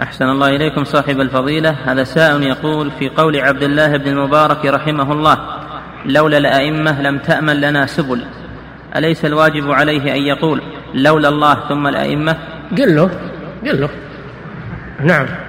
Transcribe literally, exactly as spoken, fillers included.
أحسن الله إليكم صاحب الفضيلة. هذا سائل يقول: في قول عبد الله بن المبارك رحمه الله: لولا الأئمة لم تأمن لنا سبل، أليس الواجب عليه أن يقول لولا الله ثم الأئمة؟ قل له قل له نعم.